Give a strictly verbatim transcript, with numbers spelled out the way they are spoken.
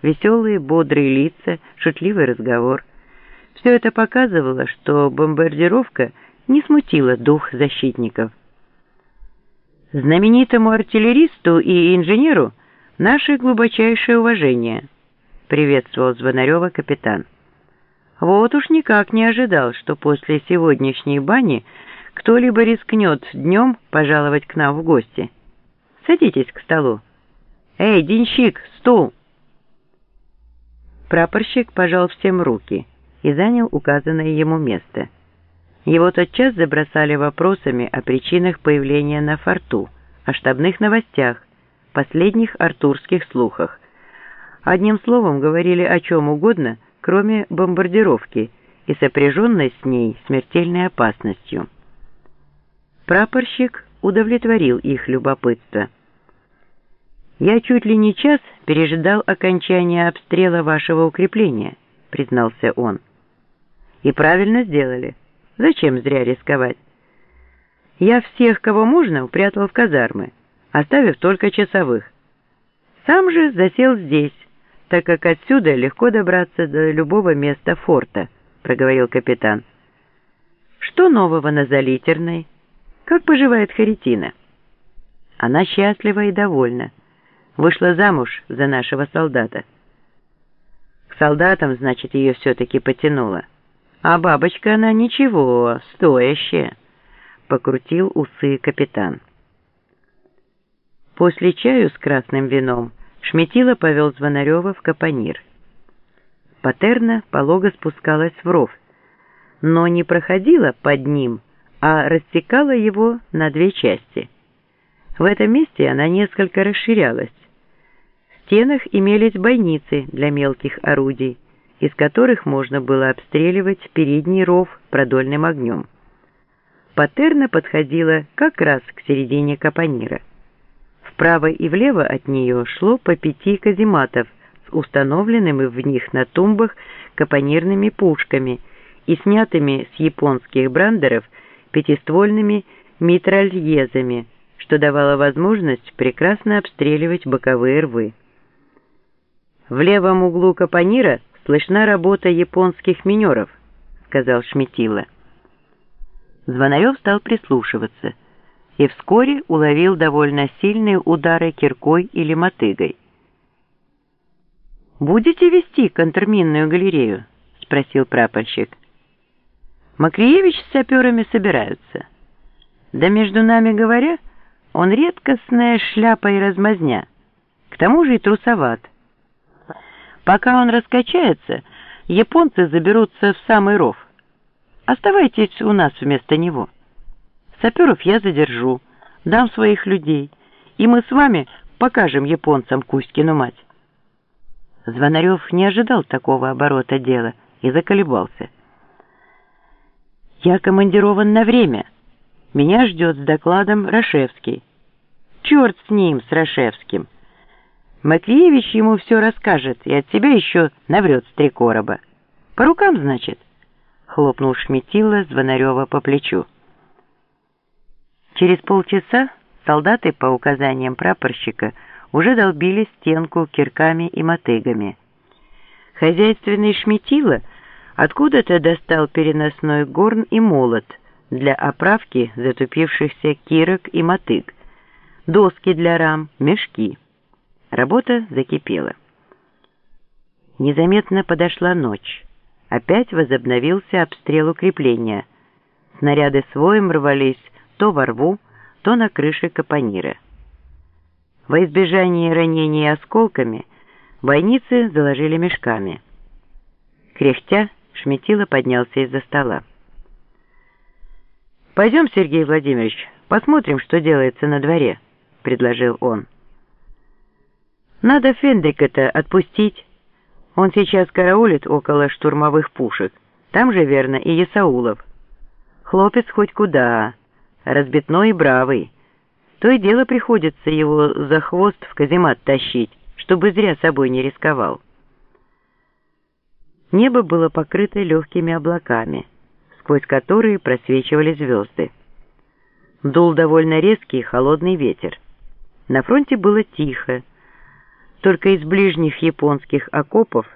веселые, бодрые лица, шутливый разговор. Все это показывало, что бомбардировка не смутила дух защитников. Знаменитому артиллеристу и инженеру наше глубочайшее уважение, приветствовал Звонарева капитан. Вот уж никак не ожидал, что после сегодняшней бани кто-либо рискнет днем пожаловать к нам в гости. Садитесь к столу. Эй, денщик, стул! Прапорщик пожал всем руки и занял указанное ему место. Его тотчас забросали вопросами о причинах появления на форту, о штабных новостях, последних артурских слухах. Одним словом, говорили о чем угодно, кроме бомбардировки и сопряженной с ней смертельной опасностью. Прапорщик удовлетворил их любопытство. «Я чуть ли не час пережидал окончания обстрела вашего укрепления», — признался он. «И правильно сделали. Зачем зря рисковать? Я всех, кого можно, упрятал в казармы, оставив только часовых. Сам же засел здесь, так как отсюда легко добраться до любого места форта», — проговорил капитан. «Что нового на Залитерной? Как поживает Харитина?» «Она счастлива и довольна. Вышла замуж за нашего солдата». «К солдатам, значит, ее все-таки потянуло. А бабочка она ничего, стоящая», — покрутил усы капитан. После чаю с красным вином Шметила повел Звонарева в капонир. Патерна полого спускалась в ров, но не проходила под ним, а рассекала его на две части. В этом месте она несколько расширялась. В стенах имелись бойницы для мелких орудий, из которых можно было обстреливать передний ров продольным огнем. Патерна подходила как раз к середине капонира. Вправо и влево от нее шло по пяти казематов с установленными в них на тумбах капонирными пушками и снятыми с японских брандеров пятиствольными митральезами, что давало возможность прекрасно обстреливать боковые рвы. «В левом углу капонира слышна работа японских минеров», — сказал Шметила. Звонарев стал прислушиваться и вскоре уловил довольно сильные удары киркой или мотыгой. «Будете вести контрминную галерею?» — спросил прапорщик. «Макриевич с саперами собираются. Да между нами говоря, он редкостная шляпа и размазня, к тому же и трусоват. Пока он раскачается, японцы заберутся в самый ров. Оставайтесь у нас вместо него. Саперов я задержу, дам своих людей, и мы с вами покажем японцам Кузькину мать». Звонарев не ожидал такого оборота дела и заколебался. «Я командирован на время. Меня ждет с докладом Рашевский». «Черт с ним, с Рашевским. Макриевич ему все расскажет и от себя еще наврет с три короба. По рукам, значит?» — хлопнул Шметила Звонарева по плечу. Через полчаса солдаты по указаниям прапорщика уже долбили стенку кирками и мотыгами. Хозяйственный Шметила откуда-то достал переносной горн и молот для оправки затупившихся кирок и мотыг, доски для рам, мешки. Работа закипела. Незаметно подошла ночь. Опять возобновился обстрел укрепления. Снаряды с воем рвались то во рву, то на крыше капонира. Во избежание ранений осколками бойницы заложили мешками. Кряхтя, Шметила поднялся из-за стола. «Пойдем, Сергей Владимирович, посмотрим, что делается на дворе», — предложил он. «Надо Фендрика-то отпустить. Он сейчас караулит около штурмовых пушек. Там же, верно, и Ясаулов. Хлопец хоть куда, разбитной и бравый. То и дело приходится его за хвост в каземат тащить, чтобы зря собой не рисковал». Небо было покрыто легкими облаками, сквозь которые просвечивали звезды. Дул довольно резкий холодный ветер. На фронте было тихо. Только из ближних японских окопов